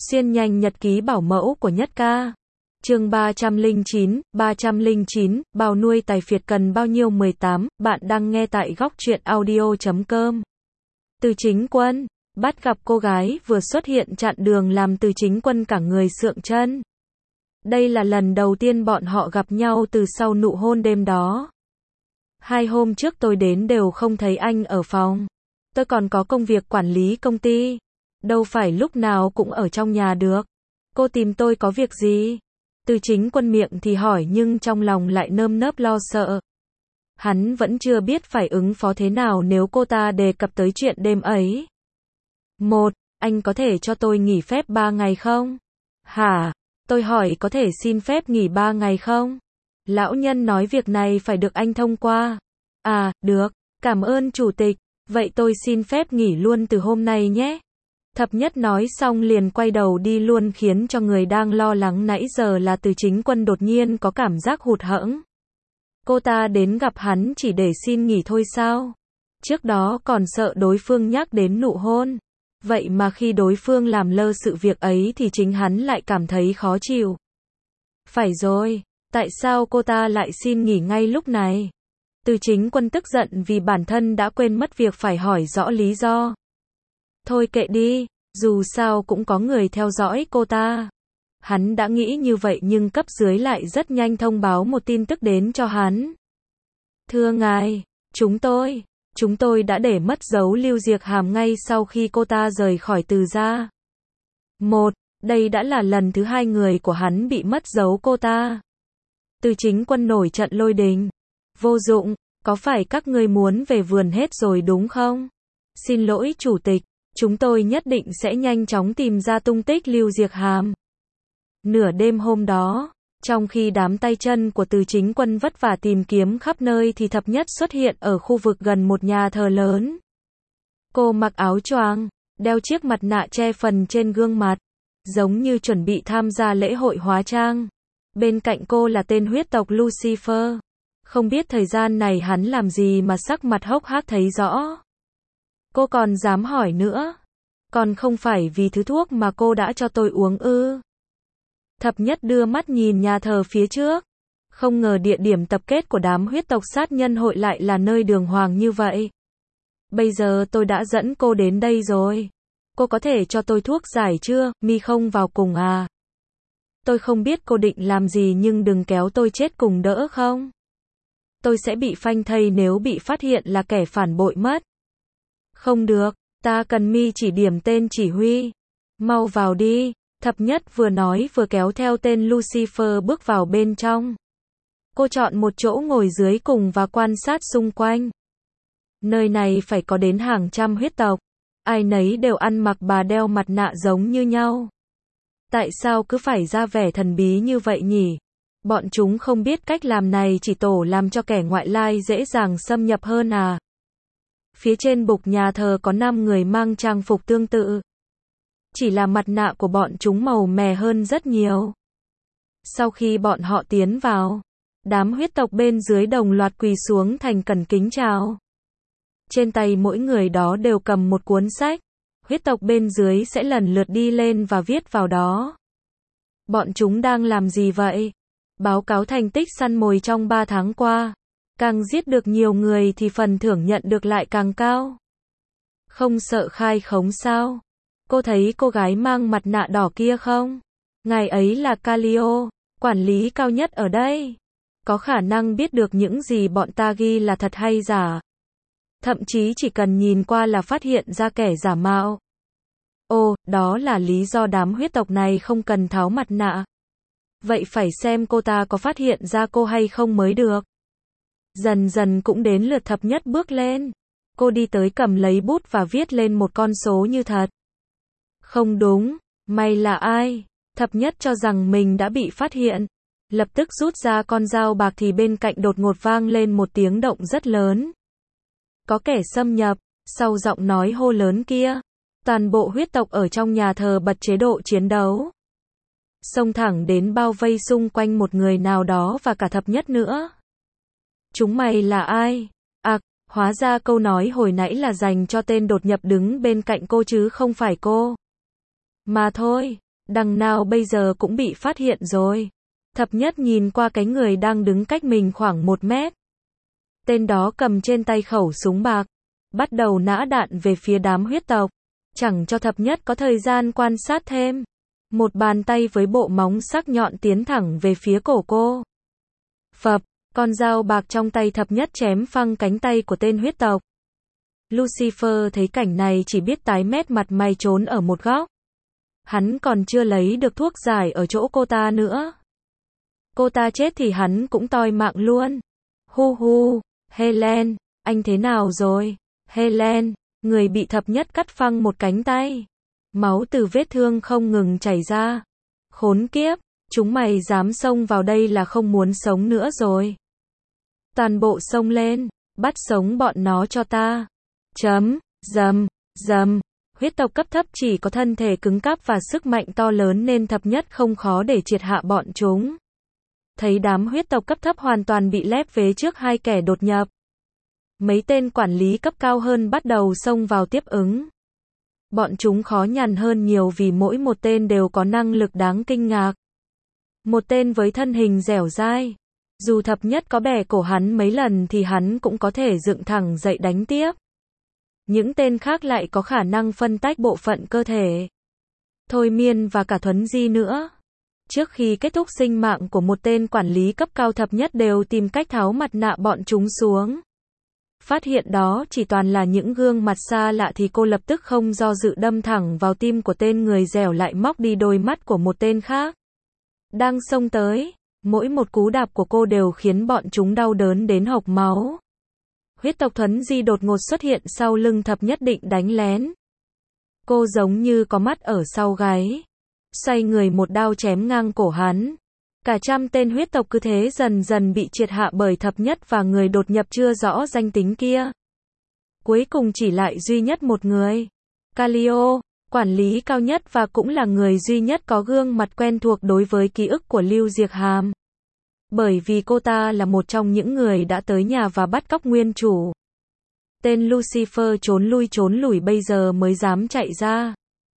Xuyên nhanh nhật ký bảo mẫu của Nhất Ca. Chương 309, bao nuôi tài phiệt cần bao nhiêu 18, bạn đang nghe tại góc truyện audio.com. Từ Chính Quân, bắt gặp cô gái vừa xuất hiện chặn đường làm Từ Chính Quân cả người sượng chân. Đây là lần đầu tiên bọn họ gặp nhau từ sau nụ hôn đêm đó. 2 hôm trước tôi đến đều không thấy anh ở phòng. Tôi còn có công việc quản lý công ty. Đâu phải lúc nào cũng ở trong nhà được. Cô tìm tôi có việc gì? Từ Chính Quân miệng thì hỏi nhưng trong lòng lại nơm nớp lo sợ. Hắn vẫn chưa biết phải ứng phó thế nào nếu cô ta đề cập tới chuyện đêm ấy. 1. Anh có thể cho tôi nghỉ phép 3 ngày không? Hả? Tôi hỏi có thể xin phép nghỉ 3 ngày không? Lão nhân nói việc này phải được anh thông qua. À, được. Cảm ơn chủ tịch. Vậy tôi xin phép nghỉ luôn từ hôm nay nhé. Thập Nhất nói xong liền quay đầu đi luôn khiến cho người đang lo lắng nãy giờ là Từ Chính Quân đột nhiên có cảm giác hụt hẫng. Cô ta đến gặp hắn chỉ để xin nghỉ thôi sao? Trước đó còn sợ đối phương nhắc đến nụ hôn. Vậy mà khi đối phương làm lơ sự việc ấy thì chính hắn lại cảm thấy khó chịu. Phải rồi, tại sao cô ta lại xin nghỉ ngay lúc này? Từ Chính Quân tức giận vì bản thân đã quên mất việc phải hỏi rõ lý do. Thôi kệ đi, dù sao cũng có người theo dõi cô ta. Hắn đã nghĩ như vậy nhưng cấp dưới lại rất nhanh thông báo một tin tức đến cho hắn. Thưa ngài, chúng tôi đã để mất dấu Lưu Diệc Hàm ngay sau khi cô ta rời khỏi Từ gia. 1. Đây đã là lần thứ 2 người của hắn bị mất dấu cô ta. Từ Chính Quân nổi trận lôi đình. Vô dụng, có phải các ngươi muốn về vườn hết rồi đúng không? Xin lỗi chủ tịch, chúng tôi nhất định sẽ nhanh chóng tìm ra tung tích Lưu Diệc Hàm. Nửa đêm hôm đó, trong khi đám tay chân của Từ Chính Quân vất vả tìm kiếm khắp nơi thì Thập Nhất xuất hiện ở khu vực gần một nhà thờ lớn. Cô mặc áo choàng, đeo chiếc mặt nạ che phần trên gương mặt, giống như chuẩn bị tham gia lễ hội hóa trang. Bên cạnh cô là tên huyết tộc Lucifer. Không biết thời gian này hắn làm gì mà sắc mặt hốc hác thấy rõ. Cô còn dám hỏi nữa. Còn không phải vì thứ thuốc mà cô đã cho tôi uống ư? Thập Nhất đưa mắt nhìn nhà thờ phía trước. Không ngờ địa điểm tập kết của đám huyết tộc sát nhân hội lại là nơi đường hoàng như vậy. Bây giờ tôi đã dẫn cô đến đây rồi. Cô có thể cho tôi thuốc giải chưa, mi không vào cùng à? Tôi không biết cô định làm gì nhưng đừng kéo tôi chết cùng đỡ không? Tôi sẽ bị phanh thây nếu bị phát hiện là kẻ phản bội mất. Không được, ta cần mi chỉ điểm tên chỉ huy. Mau vào đi. Thập Nhất vừa nói vừa kéo theo tên Lucifer bước vào bên trong. Cô chọn một chỗ ngồi dưới cùng và quan sát xung quanh. Nơi này phải có đến hàng trăm huyết tộc. Ai nấy đều ăn mặc bà đeo mặt nạ giống như nhau. Tại sao cứ phải ra vẻ thần bí như vậy nhỉ? Bọn chúng không biết cách làm này chỉ tổ làm cho kẻ ngoại lai dễ dàng xâm nhập hơn à? Phía trên bục nhà thờ có 5 người mang trang phục tương tự. Chỉ là mặt nạ của bọn chúng màu mè hơn rất nhiều. Sau khi bọn họ tiến vào, đám huyết tộc bên dưới đồng loạt quỳ xuống thành cẩn kính chào. Trên tay mỗi người đó đều cầm một cuốn sách. Huyết tộc bên dưới sẽ lần lượt đi lên và viết vào đó. Bọn chúng đang làm gì vậy? Báo cáo thành tích săn mồi trong 3 tháng qua. Càng giết được nhiều người thì phần thưởng nhận được lại càng cao. Không sợ khai khống sao? Cô thấy cô gái mang mặt nạ đỏ kia không? Ngài ấy là Calio, quản lý cao nhất ở đây. Có khả năng biết được những gì bọn ta ghi là thật hay giả. Thậm chí chỉ cần nhìn qua là phát hiện ra kẻ giả mạo. Ồ, đó là lý do đám huyết tộc này không cần tháo mặt nạ. Vậy phải xem cô ta có phát hiện ra cô hay không mới được. Dần dần cũng đến lượt Thập Nhất bước lên. Cô đi tới cầm lấy bút và viết lên một con số như thật. Không đúng, mày là ai? Thập Nhất cho rằng mình đã bị phát hiện. Lập tức rút ra con dao bạc thì bên cạnh đột ngột vang lên một tiếng động rất lớn. Có kẻ xâm nhập, sau giọng nói hô lớn kia. Toàn bộ huyết tộc ở trong nhà thờ bật chế độ chiến đấu. Xông thẳng đến bao vây xung quanh một người nào đó và cả Thập Nhất nữa. Chúng mày là ai? À, hóa ra câu nói hồi nãy là dành cho tên đột nhập đứng bên cạnh cô chứ không phải cô. Mà thôi, Đằng nào bây giờ cũng bị phát hiện rồi. Thập nhất nhìn qua cái người đang đứng cách mình khoảng 1 mét. Tên đó cầm trên tay khẩu súng bạc, bắt đầu nã đạn về phía đám huyết tộc. Chẳng cho thập nhất có thời gian quan sát thêm. Một bàn tay với bộ móng sắc nhọn tiến thẳng về phía cổ cô. Phập, con dao bạc trong tay thập nhất chém phăng cánh tay của tên huyết tộc. Lucifer thấy cảnh này chỉ biết tái mét mặt mày trốn ở một góc. Hắn còn chưa lấy được thuốc giải ở chỗ cô ta nữa. Cô ta chết thì hắn cũng toi mạng luôn. Hu hu, Helen, anh thế nào rồi? Helen, người bị thập nhất cắt phăng một cánh tay. Máu từ vết thương không ngừng chảy ra. Khốn kiếp, chúng mày dám xông vào đây là không muốn sống nữa rồi. Toàn bộ xông lên, bắt sống bọn nó cho ta. Dầm, dầm. Huyết tộc cấp thấp chỉ có thân thể cứng cáp và sức mạnh to lớn nên thập nhất không khó để triệt hạ bọn chúng. Thấy đám huyết tộc cấp thấp hoàn toàn bị lép vế trước hai kẻ đột nhập. Mấy tên quản lý cấp cao hơn bắt đầu xông vào tiếp ứng. Bọn chúng khó nhằn hơn nhiều vì mỗi một tên đều có năng lực đáng kinh ngạc. Một tên với thân hình dẻo dai. Dù thập nhất có bẻ cổ hắn mấy lần thì hắn cũng có thể dựng thẳng dậy đánh tiếp. Những tên khác lại có khả năng phân tách bộ phận cơ thể. Thôi miên và cả thuấn di nữa. Trước khi kết thúc sinh mạng của một tên quản lý cấp cao thập nhất đều tìm cách tháo mặt nạ bọn chúng xuống. Phát hiện đó chỉ toàn là những gương mặt xa lạ thì cô lập tức không do dự đâm thẳng vào tim của tên người dẻo lại móc đi đôi mắt của một tên khác. Đang xông tới, mỗi một cú đạp của cô đều khiến bọn chúng đau đớn đến hộc máu. Huyết tộc thuấn di đột ngột xuất hiện sau lưng thập nhất định đánh lén. Cô giống như có mắt ở sau gáy. Xoay người một đao chém ngang cổ hắn. Cả trăm tên huyết tộc cứ thế dần dần bị triệt hạ bởi thập nhất và người đột nhập chưa rõ danh tính kia. Cuối cùng chỉ lại duy nhất một người. Calio, quản lý cao nhất và cũng là người duy nhất có gương mặt quen thuộc đối với ký ức của Lưu Diệc Hàm. Bởi vì cô ta là một trong những người đã tới nhà và bắt cóc nguyên chủ. Tên Lucifer trốn lùi bây giờ mới dám chạy ra.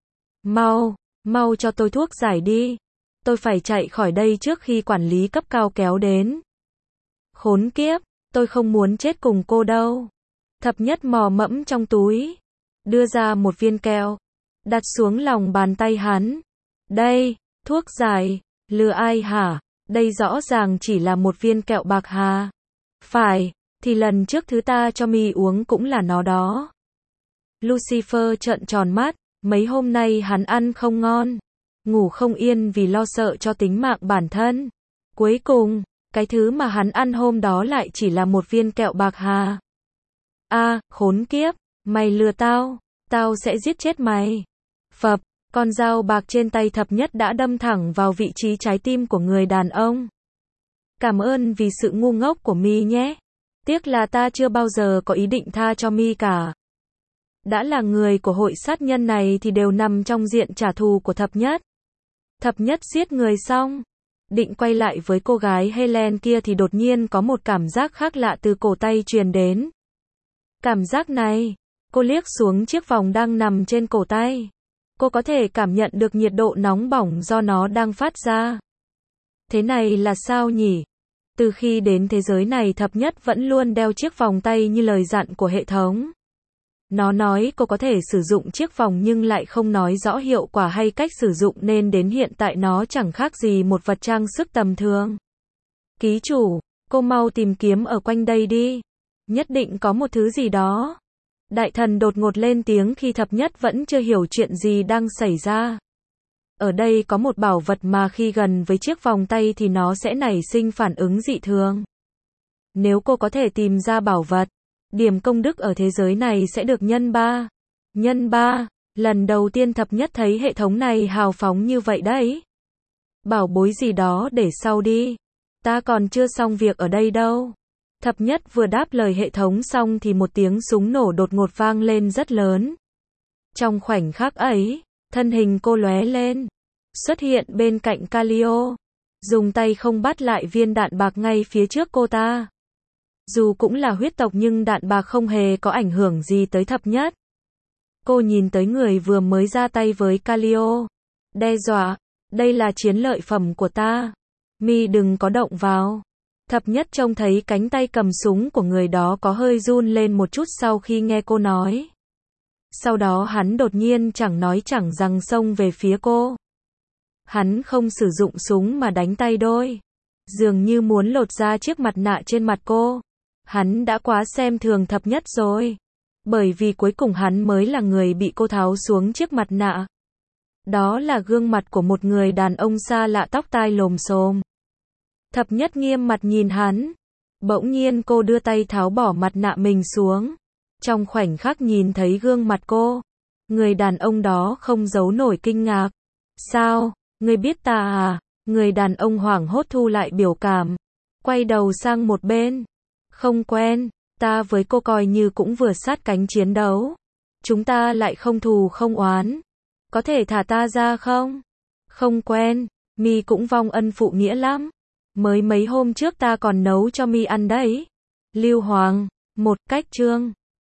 Mau cho tôi thuốc giải đi. Tôi phải chạy khỏi đây trước khi quản lý cấp cao kéo đến. Khốn kiếp, tôi không muốn chết cùng cô đâu. Thập nhất mò mẫm trong túi. Đưa ra một viên kẹo. Đặt xuống lòng bàn tay hắn. Đây, thuốc giải. Lừa ai hả? Đây rõ ràng chỉ là một viên kẹo bạc hà. Phải, thì lần trước thứ ta cho mi uống cũng là nó đó. Lucifer trợn tròn mắt. Mấy hôm nay hắn ăn không ngon. Ngủ không yên vì lo sợ cho tính mạng bản thân. Cuối cùng, cái thứ mà hắn ăn hôm đó lại chỉ là một viên kẹo bạc hà. Khốn kiếp, mày lừa tao sẽ giết chết mày. Phập, con dao bạc trên tay thập nhất đã đâm thẳng vào vị trí trái tim của người đàn ông. Cảm ơn vì sự ngu ngốc của mi nhé. Tiếc là ta chưa bao giờ có ý định tha cho mi cả. Đã là người của hội sát nhân này thì đều nằm trong diện trả thù của thập nhất. Thập nhất giết người xong, định quay lại với cô gái Helen kia thì đột nhiên có một cảm giác khác lạ từ cổ tay truyền đến. Cảm giác này, cô liếc xuống chiếc vòng đang nằm trên cổ tay. Cô có thể cảm nhận được nhiệt độ nóng bỏng do nó đang phát ra. Thế này là sao nhỉ? Từ khi đến thế giới này thập nhất vẫn luôn đeo chiếc vòng tay như lời dặn của hệ thống. Nó nói cô có thể sử dụng chiếc vòng nhưng lại không nói rõ hiệu quả hay cách sử dụng nên đến hiện tại nó chẳng khác gì một vật trang sức tầm thường. Ký chủ, cô mau tìm kiếm ở quanh đây đi. Nhất định có một thứ gì đó. Đại thần đột ngột lên tiếng khi thập nhất vẫn chưa hiểu chuyện gì đang xảy ra. Ở đây có một bảo vật mà khi gần với chiếc vòng tay thì nó sẽ nảy sinh phản ứng dị thường. Nếu cô có thể tìm ra bảo vật, điểm công đức ở thế giới này sẽ được nhân 3. Nhân 3, lần đầu tiên thập nhất thấy hệ thống này hào phóng như vậy đấy. Bảo bối gì đó để sau đi. Ta còn chưa xong việc ở đây đâu. Thập nhất vừa đáp lời hệ thống xong thì một tiếng súng nổ đột ngột vang lên rất lớn. Trong khoảnh khắc ấy, thân hình cô lóe lên, xuất hiện bên cạnh Calio, dùng tay không bắt lại viên đạn bạc ngay phía trước cô ta. Dù cũng là huyết tộc nhưng đạn bạc không hề có ảnh hưởng gì tới thập nhất. Cô nhìn tới người vừa mới ra tay với Calio. đe dọa, đây là chiến lợi phẩm của ta. Mi đừng có động vào. Thập nhất trông thấy cánh tay cầm súng của người đó có hơi run lên một chút sau khi nghe cô nói. Sau đó hắn đột nhiên chẳng nói chẳng rằng xông về phía cô. Hắn không sử dụng súng mà đánh tay đôi. Dường như muốn lột ra chiếc mặt nạ trên mặt cô. Hắn đã quá xem thường thập nhất rồi. Bởi vì cuối cùng hắn mới là người bị cô tháo xuống chiếc mặt nạ. Đó là gương mặt của một người đàn ông xa lạ tóc tai lồm xồm. Thập nhất nghiêm mặt nhìn hắn. Bỗng nhiên cô đưa tay tháo bỏ mặt nạ mình xuống. Trong khoảnh khắc nhìn thấy gương mặt cô, người đàn ông đó không giấu nổi kinh ngạc. Sao, ngươi biết ta à? Người đàn ông hoảng hốt thu lại biểu cảm. Quay đầu sang một bên. Không quen, ta với cô coi như cũng vừa sát cánh chiến đấu. Chúng ta lại không thù không oán. Có thể thả ta ra không? Không quen, Mi cũng vong ân phụ nghĩa lắm. Mới mấy hôm trước ta còn nấu cho Mi ăn đấy. Lưu Hoàng, một cách chương.